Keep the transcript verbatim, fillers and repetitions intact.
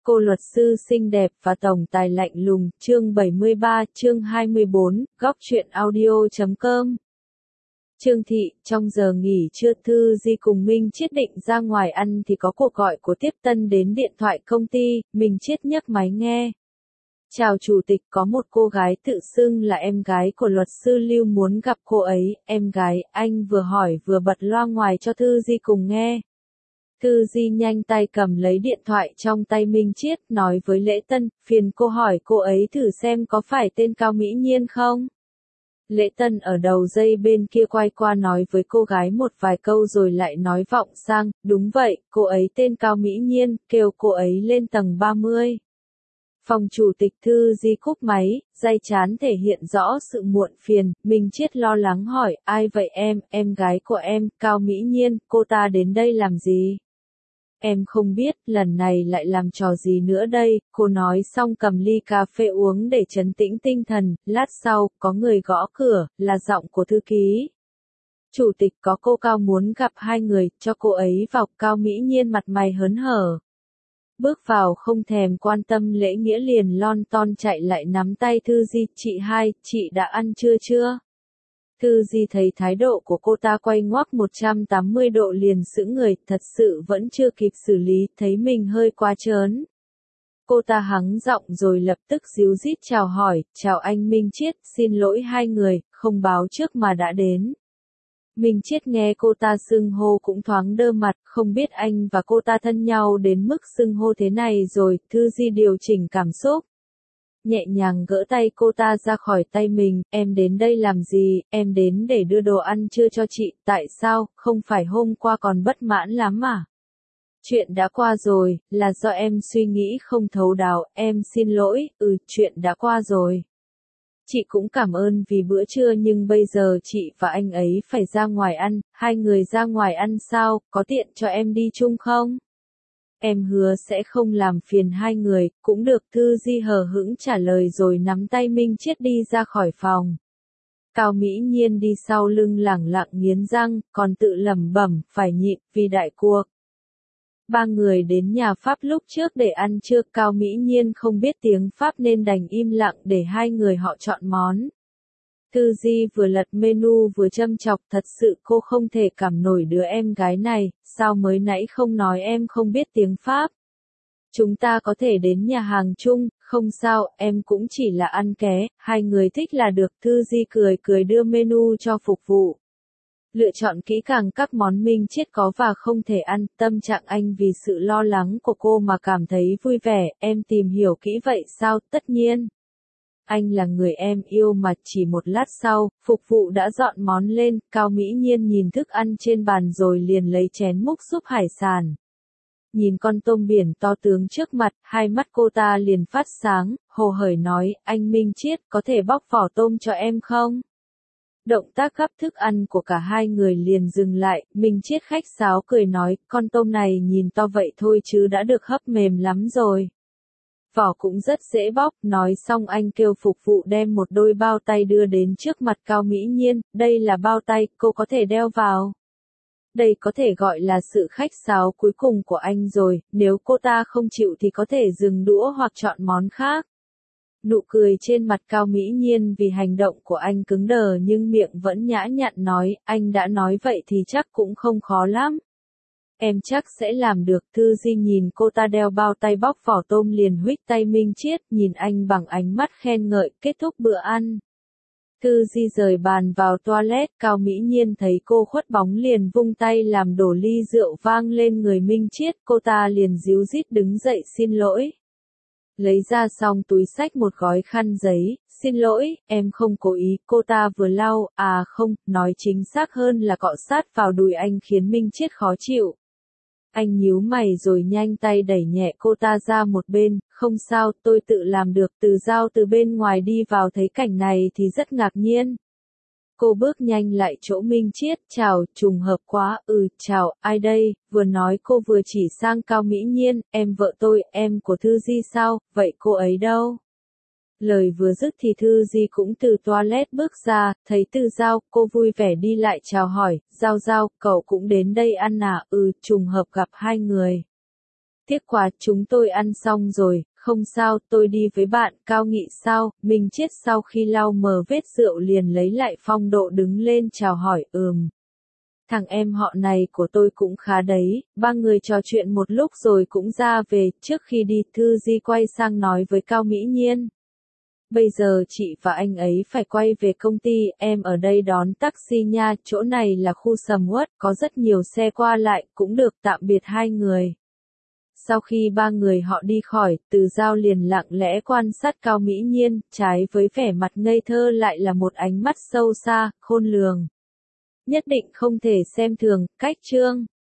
Cô luật sư xinh đẹp và tổng tài lạnh lùng, chương bảy mươi ba, chương hai mươi bốn, góc truyện audio chấm com. Trương Thị, trong giờ nghỉ trưa Thư Di cùng Minh Chiết định ra ngoài ăn thì có cuộc gọi của tiếp tân đến điện thoại công ty, Minh Chiết nhấc máy nghe. Chào chủ tịch, có một cô gái tự xưng là em gái của luật sư Lưu muốn gặp cô ấy, em gái, anh vừa hỏi vừa bật loa ngoài cho Thư Di cùng nghe. Thư Di nhanh tay cầm lấy điện thoại trong tay Minh Chiết, nói với Lễ Tân, phiền cô hỏi cô ấy thử xem có phải tên Cao Mỹ Nhiên không? Lễ Tân ở đầu dây bên kia quay qua nói với cô gái một vài câu rồi lại nói vọng sang, đúng vậy, cô ấy tên Cao Mỹ Nhiên, kêu cô ấy lên tầng ba mươi. Phòng chủ tịch Thư Di cúp máy, day chán thể hiện rõ sự muộn phiền, Minh Chiết lo lắng hỏi, ai vậy em, em gái của em, Cao Mỹ Nhiên, cô ta đến đây làm gì? Em không biết, lần này lại làm trò gì nữa đây, cô nói xong cầm ly cà phê uống để trấn tĩnh tinh thần, lát sau, có người gõ cửa, là giọng của thư ký. Chủ tịch có cô Cao muốn gặp hai người, cho cô ấy vào, Cao Mỹ Nhiên mặt mày hớn hở. Bước vào không thèm quan tâm lễ nghĩa liền lon ton chạy lại nắm tay Thư Di, chị hai, chị đã ăn trưa chưa? Thư Di thấy thái độ của cô ta quay ngoắc một trăm tám mươi độ liền sững người, thật sự vẫn chưa kịp xử lý, thấy mình hơi quá trớn. Cô ta hắng giọng rồi lập tức díu dít chào hỏi, chào anh Minh Chiết, xin lỗi hai người, không báo trước mà đã đến. Minh Chiết nghe cô ta xưng hô cũng thoáng đơ mặt, không biết anh và cô ta thân nhau đến mức xưng hô thế này rồi, Thư Di điều chỉnh cảm xúc. Nhẹ nhàng gỡ tay cô ta ra khỏi tay mình, em đến đây làm gì, em đến để đưa đồ ăn trưa cho chị, tại sao, không phải hôm qua còn bất mãn lắm à? Chuyện đã qua rồi, là do em suy nghĩ không thấu đáo, em xin lỗi, ừ, chuyện đã qua rồi. Chị cũng cảm ơn vì bữa trưa nhưng bây giờ chị và anh ấy phải ra ngoài ăn, hai người ra ngoài ăn sao, có tiện cho em đi chung không? Em hứa sẽ không làm phiền hai người, cũng được, Thư Di hờ hững trả lời rồi nắm tay Minh Chiết đi ra khỏi phòng. Cao Mỹ Nhiên đi sau lưng lẳng lặng nghiến răng, còn tự lẩm bẩm, phải nhịn, vì đại cuộc. Ba người đến nhà Pháp lúc trước để ăn trưa, Cao Mỹ Nhiên không biết tiếng Pháp nên đành im lặng để hai người họ chọn món. Thư Di vừa lật menu vừa châm chọc, thật sự cô không thể cảm nổi đứa em gái này, sao mới nãy không nói em không biết tiếng Pháp. Chúng ta có thể đến nhà hàng chung, không sao, em cũng chỉ là ăn ké, hai người thích là được, Thư Di cười cười đưa menu cho phục vụ. Lựa chọn kỹ càng các món Minh Chiết có và không thể ăn, tâm trạng anh vì sự lo lắng của cô mà cảm thấy vui vẻ, em tìm hiểu kỹ vậy sao, tất nhiên. Anh là người em yêu mà, chỉ một lát sau, phục vụ đã dọn món lên, Cao Mỹ Nhiên nhìn thức ăn trên bàn rồi liền lấy chén múc súp hải sản. Nhìn con tôm biển to tướng trước mặt, hai mắt cô ta liền phát sáng, hồ hởi nói, anh Minh Chiết, có thể bóc vỏ tôm cho em không? Động tác gắp thức ăn của cả hai người liền dừng lại, Minh Chiết khách sáo cười nói, con tôm này nhìn to vậy thôi chứ đã được hấp mềm lắm rồi. Vỏ cũng rất dễ bóc, nói xong anh kêu phục vụ đem một đôi bao tay đưa đến trước mặt Cao Mỹ Nhiên, đây là bao tay, cô có thể đeo vào. Đây có thể gọi là sự khách sáo cuối cùng của anh rồi, nếu cô ta không chịu thì có thể dừng đũa hoặc chọn món khác. Nụ cười trên mặt Cao Mỹ Nhiên vì hành động của anh cứng đờ nhưng miệng vẫn nhã nhặn nói, anh đã nói vậy thì chắc cũng không khó lắm. Em chắc sẽ làm được, Thư Di nhìn cô ta đeo bao tay bóc vỏ tôm liền huých tay Minh Chiết, nhìn anh bằng ánh mắt khen ngợi, kết thúc bữa ăn. Thư Di rời bàn vào toilet, Cao Mỹ Nhiên thấy cô khuất bóng liền vung tay làm đổ ly rượu vang lên người Minh Chiết, cô ta liền díu dít đứng dậy xin lỗi. Lấy ra xong túi xách một gói khăn giấy, xin lỗi, em không cố ý, cô ta vừa lau, à không, nói chính xác hơn là cọ sát vào đùi anh khiến Minh Chiết khó chịu. Anh nhíu mày rồi nhanh tay đẩy nhẹ cô ta ra một bên, không sao, tôi tự làm được, Từ Giao từ bên ngoài đi vào thấy cảnh này thì rất ngạc nhiên. Cô bước nhanh lại chỗ Minh Chiết, chào, trùng hợp quá, ừ, chào, ai đây, vừa nói cô vừa chỉ sang Cao Mỹ Nhiên, em vợ tôi, em của Thư Di sao, vậy cô ấy đâu? Lời vừa dứt thì Thư Di cũng từ toilet bước ra, thấy Từ Giao, cô vui vẻ đi lại chào hỏi, Giao Giao, cậu cũng đến đây ăn à, ừ, trùng hợp gặp hai người. Tiếc quá, chúng tôi ăn xong rồi, không sao, tôi đi với bạn. Cao Nghị sao? Minh Chiết sau khi lau mờ vết rượu liền lấy lại phong độ đứng lên chào hỏi, ừm. Thằng em họ này của tôi cũng khá đấy. Ba người trò chuyện một lúc rồi cũng ra về. Trước khi đi, Thư Di quay sang nói với Cao Mỹ Nhiên. Bây giờ chị và anh ấy phải quay về công ty, em ở đây đón taxi nha, chỗ này là khu sầm uất, có rất nhiều xe qua lại, cũng được, tạm biệt hai người. Sau khi ba người họ đi khỏi, Từ Giao liền lặng lẽ quan sát Cao Mỹ Nhiên, trái với vẻ mặt ngây thơ lại là một ánh mắt sâu xa, khôn lường. Nhất định không thể xem thường, cách Trương.